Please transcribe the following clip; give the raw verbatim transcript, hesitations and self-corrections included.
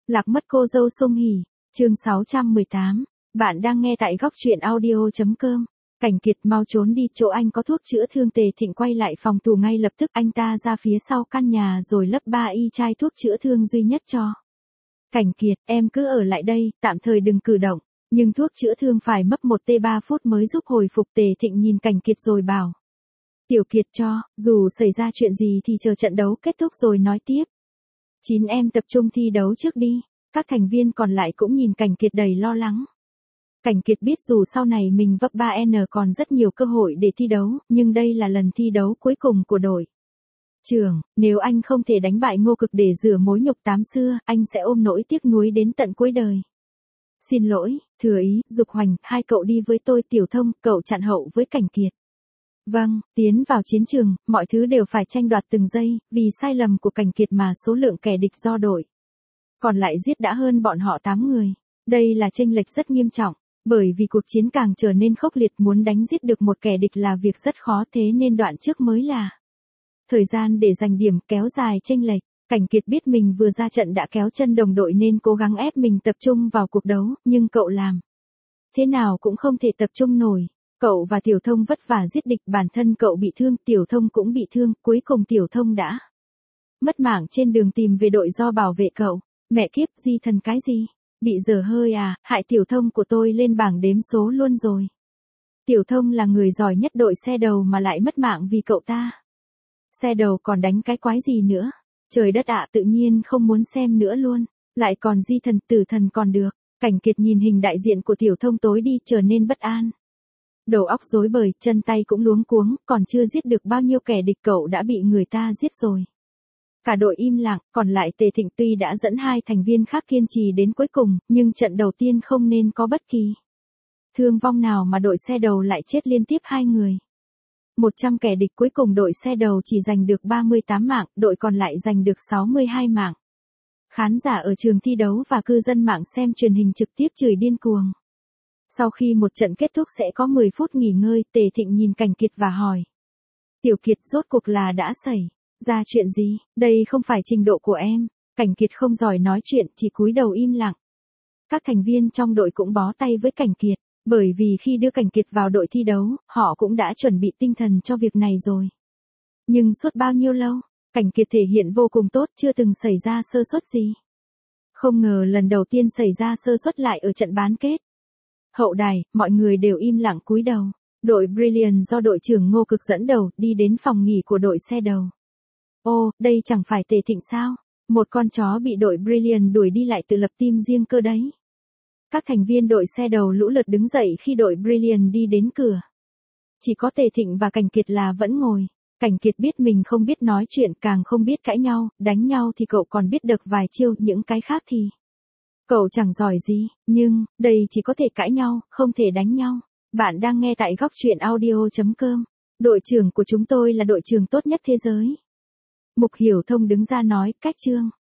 Lạc mất cô dâu Song Hỷ, chương sáu trăm mười tám. Bạn đang nghe tại góc truyện audio.com. Cảnh Kiệt mau trốn đi, chỗ anh có thuốc chữa thương. Tề Thịnh quay lại phòng tù ngay lập tức, anh ta ra phía sau căn nhà rồi lấp ba y chai thuốc chữa thương duy nhất cho. Cảnh Kiệt, em cứ ở lại đây, tạm thời đừng cử động, nhưng thuốc chữa thương phải mất một tới ba phút mới giúp hồi phục. Tề Thịnh nhìn Cảnh Kiệt rồi bảo. Tiểu Kiệt cho, dù xảy ra chuyện gì thì chờ trận đấu kết thúc rồi nói tiếp. Chín em tập trung thi đấu trước đi. Các thành viên còn lại cũng nhìn Cảnh Kiệt đầy lo lắng. Cảnh Kiệt biết dù sau này mình vấp ba N còn rất nhiều cơ hội để thi đấu, nhưng đây là lần thi đấu cuối cùng của đội. Trưởng, nếu anh không thể đánh bại Ngô Cực để rửa mối nhục tám xưa, anh sẽ ôm nỗi tiếc nuối đến tận cuối đời. Xin lỗi, Thừa Ý, Dục Hoành, hai cậu đi với tôi. Tiểu Thông, cậu chặn hậu với Cảnh Kiệt. Vâng, tiến vào chiến trường, mọi thứ đều phải tranh đoạt từng giây, vì sai lầm của Cảnh Kiệt mà số lượng kẻ địch do đội còn lại giết đã hơn bọn họ tám người. Đây là chênh lệch rất nghiêm trọng, bởi vì cuộc chiến càng trở nên khốc liệt, muốn đánh giết được một kẻ địch là việc rất khó, thế nên đoạn trước mới là thời gian để giành điểm, kéo dài chênh lệch. Cảnh Kiệt biết mình vừa ra trận đã kéo chân đồng đội nên cố gắng ép mình tập trung vào cuộc đấu, nhưng cậu làm thế nào cũng không thể tập trung nổi. Cậu và Tiểu Thông vất vả giết địch, bản thân cậu bị thương, Tiểu Thông cũng bị thương, cuối cùng Tiểu Thông đã mất mạng trên đường tìm về đội do bảo vệ cậu. Mẹ kiếp, di thần cái gì? Bị dở hơi à, hại Tiểu Thông của tôi lên bảng đếm số luôn rồi. Tiểu Thông là người giỏi nhất đội xe đầu mà lại mất mạng vì cậu ta. Xe đầu còn đánh cái quái gì nữa? Trời đất ạ, tự nhiên không muốn xem nữa luôn. Lại còn di thần, tử thần còn được. Cảnh Kiệt nhìn hình đại diện của Tiểu Thông tối đi, trở nên bất an. Đầu óc rối bời, chân tay cũng luống cuống, còn chưa giết được bao nhiêu kẻ địch cậu đã bị người ta giết rồi. Cả đội im lặng, còn lại Tề Thịnh tuy đã dẫn hai thành viên khác kiên trì đến cuối cùng, nhưng trận đầu tiên không nên có bất kỳ thương vong nào mà đội xe đầu lại chết liên tiếp hai người. một trăm kẻ địch cuối cùng đội xe đầu chỉ giành được ba mươi tám mạng, đội còn lại giành được sáu mươi hai mạng. Khán giả ở trường thi đấu và cư dân mạng xem truyền hình trực tiếp chửi điên cuồng. Sau khi một trận kết thúc sẽ có mười phút nghỉ ngơi, Tề Thịnh nhìn Cảnh Kiệt và hỏi. Tiểu Kiệt, rốt cuộc là đã xảy ra chuyện gì? Đây không phải trình độ của em. Cảnh Kiệt không giỏi nói chuyện, chỉ cúi đầu im lặng. Các thành viên trong đội cũng bó tay với Cảnh Kiệt, bởi vì khi đưa Cảnh Kiệt vào đội thi đấu, họ cũng đã chuẩn bị tinh thần cho việc này rồi. Nhưng suốt bao nhiêu lâu, Cảnh Kiệt thể hiện vô cùng tốt, chưa từng xảy ra sơ suất gì. Không ngờ lần đầu tiên xảy ra sơ suất lại ở trận bán kết. Hậu đài, mọi người đều im lặng cúi đầu. Đội Brilliant do đội trưởng Ngô Cực dẫn đầu đi đến phòng nghỉ của đội xe đầu. Ô, đây chẳng phải Tề Thịnh sao? Một con chó bị đội Brilliant đuổi đi lại tự lập team riêng cơ đấy. Các thành viên đội xe đầu lũ lượt đứng dậy khi đội Brilliant đi đến cửa. Chỉ có Tề Thịnh và Cảnh Kiệt là vẫn ngồi. Cảnh Kiệt biết mình không biết nói chuyện, càng không biết cãi nhau, đánh nhau thì cậu còn biết được vài chiêu, những cái khác thì cậu chẳng giỏi gì, nhưng đây chỉ có thể cãi nhau, không thể đánh nhau. Bạn đang nghe tại góc truyện audio.com. Đội trưởng của chúng tôi là đội trưởng tốt nhất thế giới. Mục Hiểu Thông đứng ra nói, cách chương.